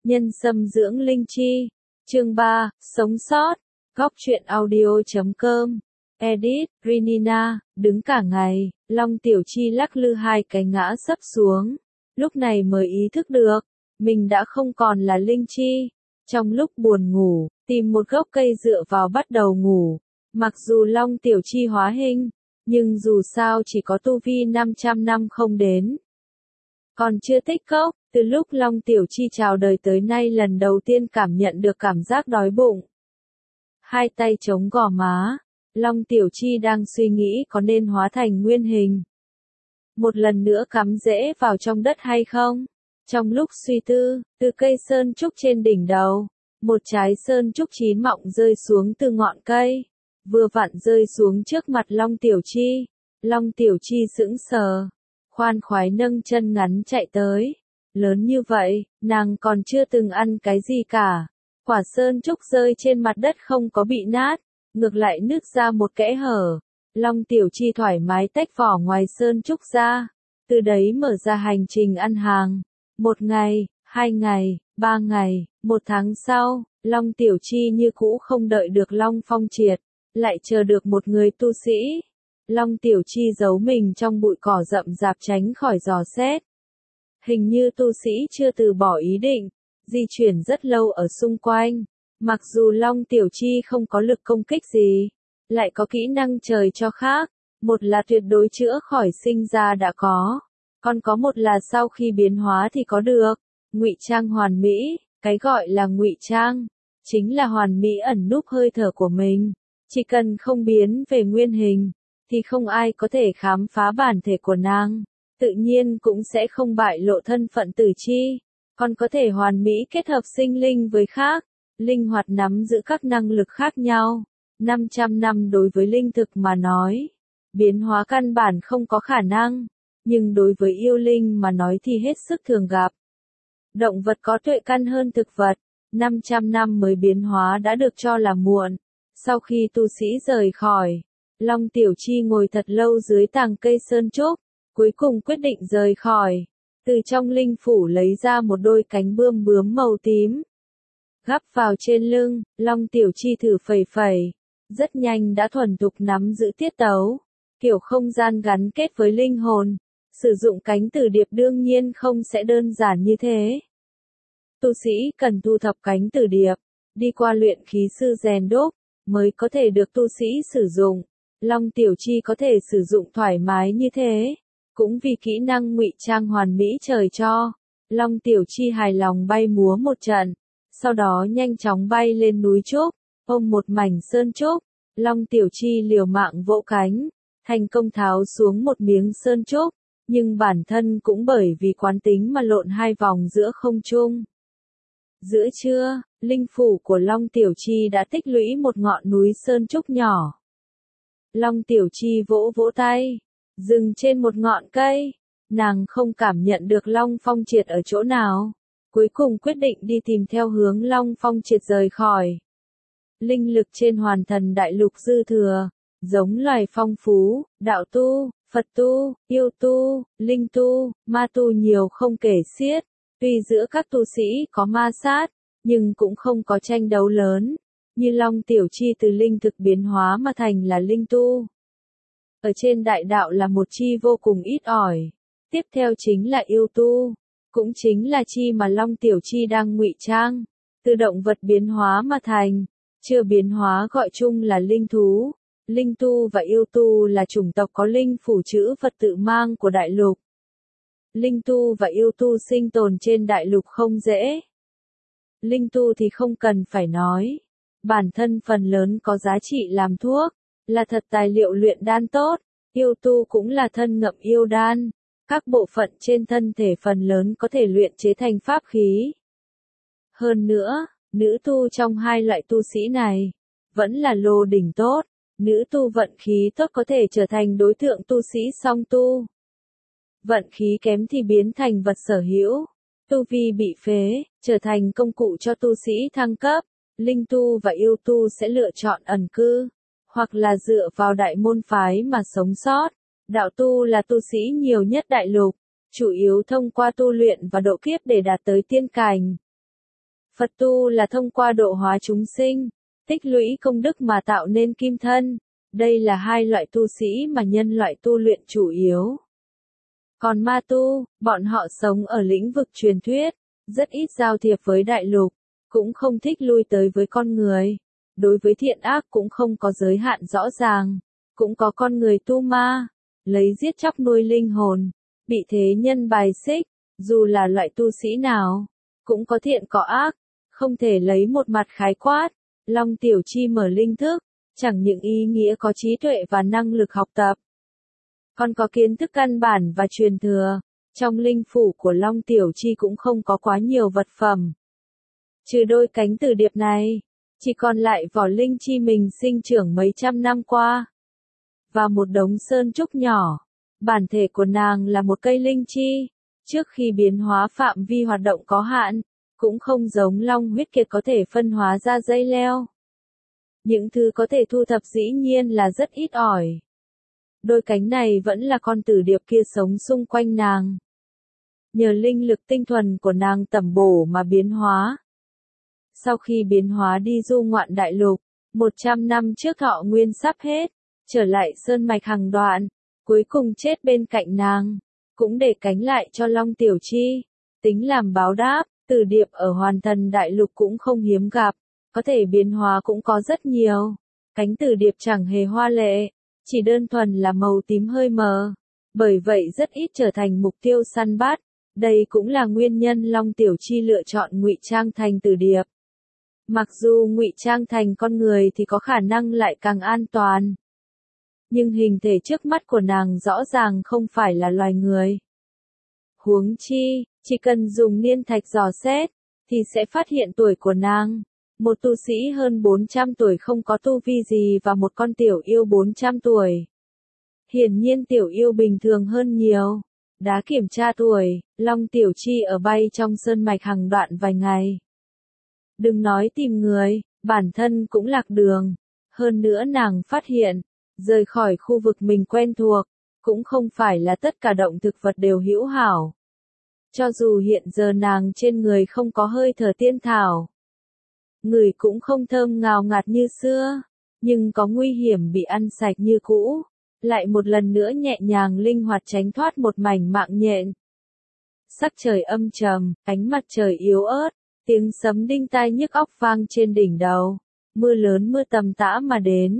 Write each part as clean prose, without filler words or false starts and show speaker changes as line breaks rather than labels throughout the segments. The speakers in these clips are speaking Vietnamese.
Nhân sâm dưỡng linh chi. Chương 3, sống sót. Góc truyện audio.com. Edit, Rinina, đứng cả ngày, Long Tiểu Chi lắc lư hai cái ngã sấp xuống. Lúc này mới ý thức được, mình đã không còn là linh chi. Trong lúc buồn ngủ, tìm một gốc cây dựa vào bắt đầu ngủ. Mặc dù Long Tiểu Chi hóa hình, nhưng dù sao chỉ có tu vi 500 năm không đến. Còn chưa tích cốc, từ lúc Long Tiểu Chi chào đời tới nay lần đầu tiên cảm nhận được cảm giác đói bụng. Hai tay chống gò má, Long Tiểu Chi đang suy nghĩ có nên hóa thành nguyên hình. Một lần nữa cắm rễ vào trong đất hay không? Trong lúc suy tư, từ cây sơn trúc trên đỉnh đầu, một trái sơn trúc chín mọng rơi xuống từ ngọn cây. Vừa vặn rơi xuống trước mặt Long Tiểu Chi. Long Tiểu Chi sững sờ, khoan khoái nâng chân ngắn chạy tới. Lớn như vậy, nàng còn chưa từng ăn cái gì cả. Quả sơn trúc rơi trên mặt đất không có bị nát, ngược lại nứt ra một kẽ hở. Long Tiểu Chi thoải mái tách vỏ ngoài sơn trúc ra, từ đấy mở ra hành trình ăn hàng. 1 ngày, 2 ngày, 3 ngày, 1 tháng sau, Long Tiểu Chi như cũ không đợi được Long Phong Triệt, lại chờ được một người tu sĩ. Long Tiểu Chi giấu mình trong bụi cỏ rậm rạp tránh khỏi dò xét. Hình như tu sĩ chưa từ bỏ ý định, di chuyển rất lâu ở xung quanh. Mặc dù Long Tiểu Chi không có lực công kích gì, lại có kỹ năng trời cho khác. Một là tuyệt đối chữa khỏi sinh ra đã có, còn có một là sau khi biến hóa thì có được. Ngụy trang hoàn mỹ, cái gọi là ngụy trang, chính là hoàn mỹ ẩn núp hơi thở của mình. Chỉ cần không biến về nguyên hình, thì không ai có thể khám phá bản thể của nàng. Tự nhiên cũng sẽ không bại lộ thân phận tử chi, còn có thể hoàn mỹ kết hợp sinh linh với khác, linh hoạt nắm giữ các năng lực khác nhau. 500 năm đối với linh thực mà nói, biến hóa căn bản không có khả năng, nhưng đối với yêu linh mà nói thì hết sức thường gặp. Động vật có tuệ căn hơn thực vật, 500 năm mới biến hóa đã được cho là muộn. Sau khi tu sĩ rời khỏi, Long Tiểu Chi ngồi thật lâu dưới tàng cây sơn trúc, cuối cùng quyết định rời khỏi. Từ trong linh phủ lấy ra một đôi cánh bươm bướm màu tím, gắp vào trên lưng. Long Tiểu Chi thử phẩy phẩy, rất nhanh đã thuần thục nắm giữ tiết tấu. Kiểu không gian gắn kết với linh hồn, sử dụng cánh tử điệp đương nhiên không sẽ đơn giản như thế. Tu sĩ cần thu thập cánh tử điệp, đi qua luyện khí sư rèn đúc, mới có thể được tu sĩ sử dụng. Long Tiểu Chi có thể sử dụng thoải mái như thế, cũng vì kỹ năng ngụy trang hoàn mỹ trời cho. Long Tiểu Chi hài lòng bay múa một trận, sau đó nhanh chóng bay lên núi trúc, ôm một mảnh sơn trúc. Long Tiểu Chi liều mạng vỗ cánh, thành công tháo xuống một miếng sơn trúc, nhưng bản thân cũng bởi vì quán tính mà lộn 2 vòng giữa không trung. Giữa trưa, linh phủ của Long Tiểu Chi đã tích lũy một ngọn núi sơn trúc nhỏ. Long Tiểu Chi vỗ vỗ tay, dừng trên một ngọn cây. Nàng không cảm nhận được Long Phong Triệt ở chỗ nào, cuối cùng quyết định đi tìm theo hướng Long Phong Triệt rời khỏi. Linh lực trên Hoàn Thần Đại Lục dư thừa, giống loài phong phú, đạo tu, Phật tu, yêu tu, linh tu, ma tu nhiều không kể xiết. Tuy giữa các tu sĩ có ma sát, nhưng cũng không có tranh đấu lớn. Như Long Tiểu Chi từ linh thực biến hóa mà thành là linh tu. Ở trên đại đạo là một chi vô cùng ít ỏi. Tiếp theo chính là yêu tu, cũng chính là chi mà Long Tiểu Chi đang ngụy trang, từ động vật biến hóa mà thành. Chưa biến hóa gọi chung là linh thú. Linh tu và yêu tu là chủng tộc có linh phủ chữ Phật tự mang của đại lục. Linh tu và yêu tu sinh tồn trên đại lục không dễ. Linh tu thì không cần phải nói, bản thân phần lớn có giá trị làm thuốc, là thật tài liệu luyện đan tốt. Yêu tu cũng là thân ngậm yêu đan, các bộ phận trên thân thể phần lớn có thể luyện chế thành pháp khí. Hơn nữa, nữ tu trong hai loại tu sĩ này, vẫn là lô đỉnh tốt. Nữ tu vận khí tốt có thể trở thành đối tượng tu sĩ song tu. Vận khí kém thì biến thành vật sở hữu. Tu vi bị phế, trở thành công cụ cho tu sĩ thăng cấp. Linh tu và yêu tu sẽ lựa chọn ẩn cư, hoặc là dựa vào đại môn phái mà sống sót. Đạo tu là tu sĩ nhiều nhất đại lục, chủ yếu thông qua tu luyện và độ kiếp để đạt tới tiên cảnh. Phật tu là thông qua độ hóa chúng sinh, tích lũy công đức mà tạo nên kim thân. Đây là hai loại tu sĩ mà nhân loại tu luyện chủ yếu. Còn ma tu, bọn họ sống ở lĩnh vực truyền thuyết, rất ít giao thiệp với đại lục, cũng không thích lui tới với con người. Đối với thiện ác cũng không có giới hạn rõ ràng, cũng có con người tu ma, lấy giết chóc nuôi linh hồn, bị thế nhân bài xích, dù là loại tu sĩ nào, cũng có thiện có ác, không thể lấy một mặt khái quát. Long Tiểu Chi mở linh thức, chẳng những ý nghĩa có trí tuệ và năng lực học tập, còn có kiến thức căn bản và truyền thừa. Trong linh phủ của Long Tiểu Chi cũng không có quá nhiều vật phẩm. Trừ đôi cánh từ điệp này, chỉ còn lại vỏ linh chi mình sinh trưởng mấy trăm năm qua. Và một đống sơn trúc nhỏ. Bản thể của nàng là một cây linh chi. Trước khi biến hóa phạm vi hoạt động có hạn, cũng không giống long huyết kiệt có thể phân hóa ra dây leo. Những thứ có thể thu thập dĩ nhiên là rất ít ỏi. Đôi cánh này vẫn là con tử điệp kia sống xung quanh nàng. Nhờ linh lực tinh thuần của nàng tẩm bổ mà biến hóa. Sau khi biến hóa đi du ngoạn đại lục, 100 năm trước thọ nguyên sắp hết, trở lại sơn mạch hàng đoạn, cuối cùng chết bên cạnh nàng, cũng để cánh lại cho Long Tiểu Chi, tính làm báo đáp. Tử điệp ở Hoàn Thần đại lục cũng không hiếm gặp, có thể biến hóa cũng có rất nhiều. Cánh tử điệp chẳng hề hoa lệ, chỉ đơn thuần là màu tím hơi mờ, bởi vậy rất ít trở thành mục tiêu săn bắt. Đây cũng là nguyên nhân Long Tiểu Chi lựa chọn ngụy trang thành tử điệp. Mặc dù ngụy trang thành con người thì có khả năng lại càng an toàn, nhưng hình thể trước mắt của nàng rõ ràng không phải là loài người. Huống chi, chỉ cần dùng niên thạch dò xét, thì sẽ phát hiện tuổi của nàng. Một tu sĩ hơn 400 tuổi không có tu vi gì và một con tiểu yêu 400 tuổi. Hiển nhiên tiểu yêu bình thường hơn nhiều. Đã kiểm tra tuổi, Long Tiểu Chi ở bay trong sơn mạch hàng đoạn vài ngày. Đừng nói tìm người, bản thân cũng lạc đường. Hơn nữa nàng phát hiện, rời khỏi khu vực mình quen thuộc, cũng không phải là tất cả động thực vật đều hữu hảo. Cho dù hiện giờ nàng trên người không có hơi thở tiên thảo, người cũng không thơm ngào ngạt như xưa, nhưng có nguy hiểm bị ăn sạch như cũ, lại một lần nữa nhẹ nhàng linh hoạt tránh thoát một mảnh mạng nhện. Sắc trời âm trầm, ánh mặt trời yếu ớt, tiếng sấm đinh tai nhức óc vang trên đỉnh đầu, mưa lớn mưa tầm tã mà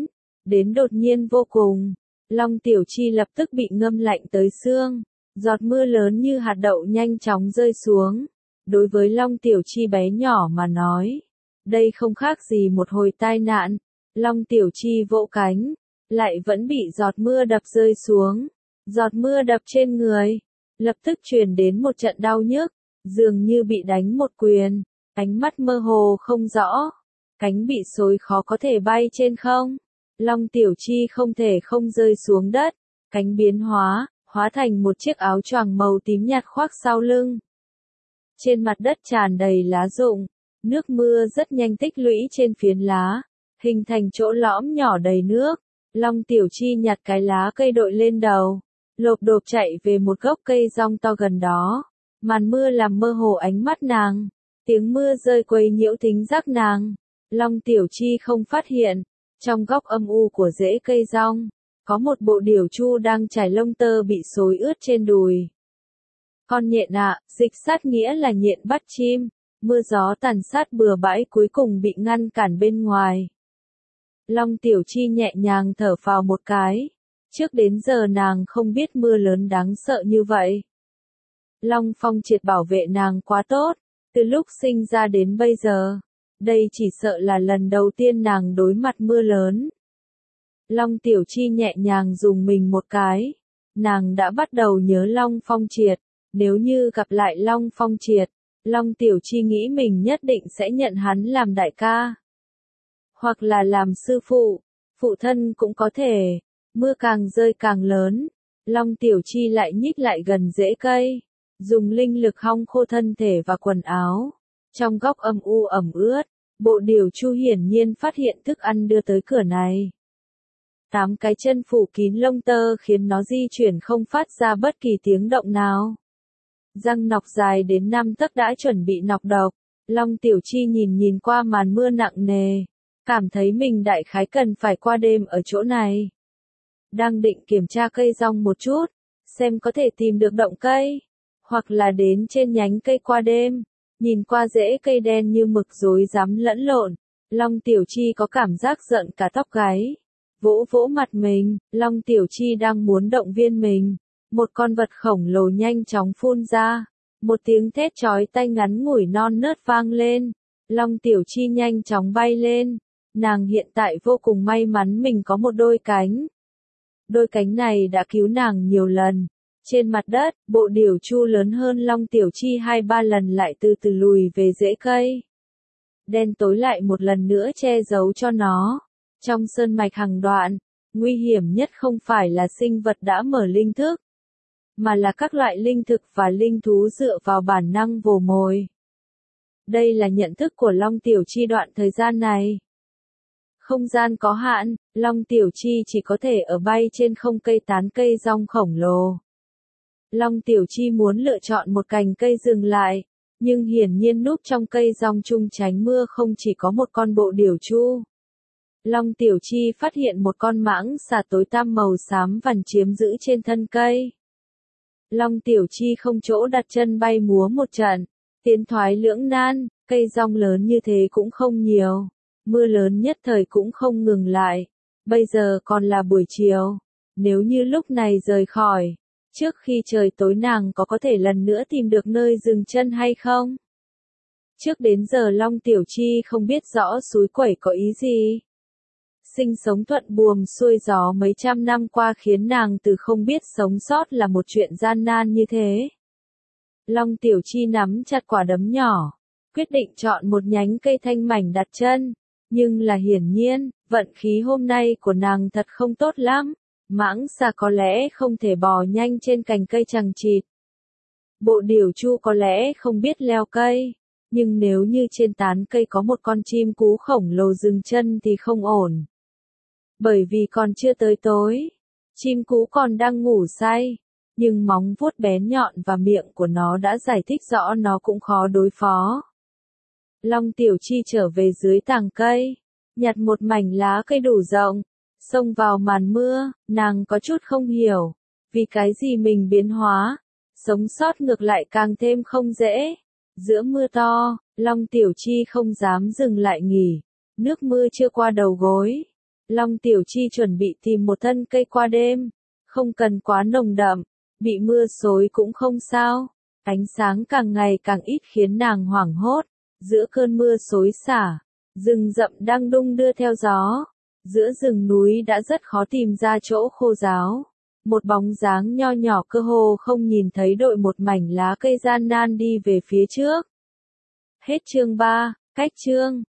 đến đột nhiên vô cùng. Long Tiểu Chi lập tức bị ngâm lạnh tới xương, giọt mưa lớn như hạt đậu nhanh chóng rơi xuống. Đối với Long Tiểu Chi bé nhỏ mà nói, đây không khác gì một hồi tai nạn. Long Tiểu Chi vỗ cánh, lại vẫn bị giọt mưa đập rơi xuống. Giọt mưa đập trên người, lập tức truyền đến một trận đau nhức, dường như bị đánh một quyền, ánh mắt mơ hồ không rõ, cánh bị xối khó có thể bay trên không. Long Tiểu Chi không thể không rơi xuống đất, cánh biến hóa thành một chiếc áo choàng màu tím nhạt khoác sau lưng. Trên mặt đất tràn đầy lá rụng, nước mưa rất nhanh tích lũy trên phiến lá, hình thành chỗ lõm nhỏ đầy nước. Long Tiểu Chi nhặt cái lá cây đội lên đầu, lộp độp chạy về một gốc cây rong to gần đó. Màn mưa làm mơ hồ ánh mắt nàng, tiếng mưa rơi quấy nhiễu thính giác nàng. Long Tiểu Chi không phát hiện, trong góc âm u của rễ cây rong, có một bộ điểu chu đang trải lông tơ bị xối ướt trên đùi. Con nhện dịch sát nghĩa là nhện bắt chim, mưa gió tàn sát bừa bãi cuối cùng bị ngăn cản bên ngoài. Long Tiểu Chi nhẹ nhàng thở phào một cái, trước đến giờ nàng không biết mưa lớn đáng sợ như vậy. Long Phong Triệt bảo vệ nàng quá tốt, từ lúc sinh ra đến bây giờ, đây chỉ sợ là lần đầu tiên nàng đối mặt mưa lớn. Long Tiểu Chi nhẹ nhàng dùng mình một cái, nàng đã bắt đầu nhớ Long Phong Triệt, nếu như gặp lại Long Phong Triệt, Long Tiểu Chi nghĩ mình nhất định sẽ nhận hắn làm đại ca, hoặc là làm sư phụ thân cũng có thể. Mưa càng rơi càng lớn, Long Tiểu Chi lại nhích lại gần rễ cây, dùng linh lực hong khô thân thể và quần áo. Trong góc âm u ẩm ướt, bộ điểu chu hiển nhiên phát hiện thức ăn đưa tới cửa này. 8 cái chân phủ kín lông tơ khiến nó di chuyển không phát ra bất kỳ tiếng động nào. Răng nọc dài đến 5 tấc đã chuẩn bị nọc độc, Long Tiểu Chi nhìn nhìn qua màn mưa nặng nề, cảm thấy mình đại khái cần phải qua đêm ở chỗ này. Đang định kiểm tra cây rong một chút, xem có thể tìm được động cây, hoặc là đến trên nhánh cây qua đêm, nhìn qua rễ cây đen như mực rối rắm lẫn lộn. Long Tiểu Chi có cảm giác giận cả tóc gáy. Vỗ vỗ mặt mình, Long Tiểu Chi đang muốn động viên mình. Một con vật khổng lồ nhanh chóng phun ra. Một tiếng thét chói tai ngắn ngủi non nớt vang lên. Long Tiểu Chi nhanh chóng bay lên. Nàng hiện tại vô cùng may mắn mình có một đôi cánh. Đôi cánh này đã cứu nàng nhiều lần. Trên mặt đất, bộ điểu chu lớn hơn Long Tiểu Chi 2-3 lần lại từ từ lùi về rễ cây. Đen tối lại một lần nữa che giấu cho nó. Trong sơn mạch hàng đoạn, nguy hiểm nhất không phải là sinh vật đã mở linh thức, mà là các loại linh thực và linh thú dựa vào bản năng vồ mồi. Đây là nhận thức của Long Tiểu Chi đoạn thời gian này. Không gian có hạn, Long Tiểu Chi chỉ có thể ở bay trên không cây tán cây rong khổng lồ. Long Tiểu Chi muốn lựa chọn một cành cây dừng lại, nhưng hiển nhiên núp trong cây rong chung tránh mưa không chỉ có một con bộ điểu chu. Long Tiểu Chi phát hiện một con mãng xà tối tăm màu xám vằn chiếm giữ trên thân cây. Long Tiểu Chi không chỗ đặt chân bay múa một trận, tiến thoái lưỡng nan, cây rong lớn như thế cũng không nhiều, mưa lớn nhất thời cũng không ngừng lại, bây giờ còn là buổi chiều, nếu như lúc này rời khỏi, trước khi trời tối nàng có thể lần nữa tìm được nơi dừng chân hay không? Trước đến giờ Long Tiểu Chi không biết rõ suối quẩy có ý gì. Sinh sống thuận buồm xuôi gió mấy trăm năm qua khiến nàng từ không biết sống sót là một chuyện gian nan như thế. Long Tiểu Chi nắm chặt quả đấm nhỏ, quyết định chọn một nhánh cây thanh mảnh đặt chân, nhưng là hiển nhiên, vận khí hôm nay của nàng thật không tốt lắm, mãng xà có lẽ không thể bò nhanh trên cành cây chằng chịt. Bộ điểu chu có lẽ không biết leo cây, nhưng nếu như trên tán cây có một con chim cú khổng lồ dừng chân thì không ổn. Bởi vì còn chưa tới tối, chim cú còn đang ngủ say, nhưng móng vuốt bén nhọn và miệng của nó đã giải thích rõ nó cũng khó đối phó. Long Tiểu Chi trở về dưới tàng cây, nhặt một mảnh lá cây đủ rộng, xông vào màn mưa, nàng có chút không hiểu, vì cái gì mình biến hóa, sống sót ngược lại càng thêm không dễ. Giữa mưa to, Long Tiểu Chi không dám dừng lại nghỉ, nước mưa chưa qua đầu gối. Long Tiểu Chi chuẩn bị tìm một thân cây qua đêm, không cần quá nồng đậm, bị mưa xối cũng không sao. Ánh sáng càng ngày càng ít khiến nàng hoảng hốt, giữa cơn mưa xối xả, rừng rậm đang đung đưa theo gió, giữa rừng núi đã rất khó tìm ra chỗ khô ráo. Một bóng dáng nho nhỏ cơ hồ không nhìn thấy đội một mảnh lá cây gian nan đi về phía trước. Hết chương 3, cách chương.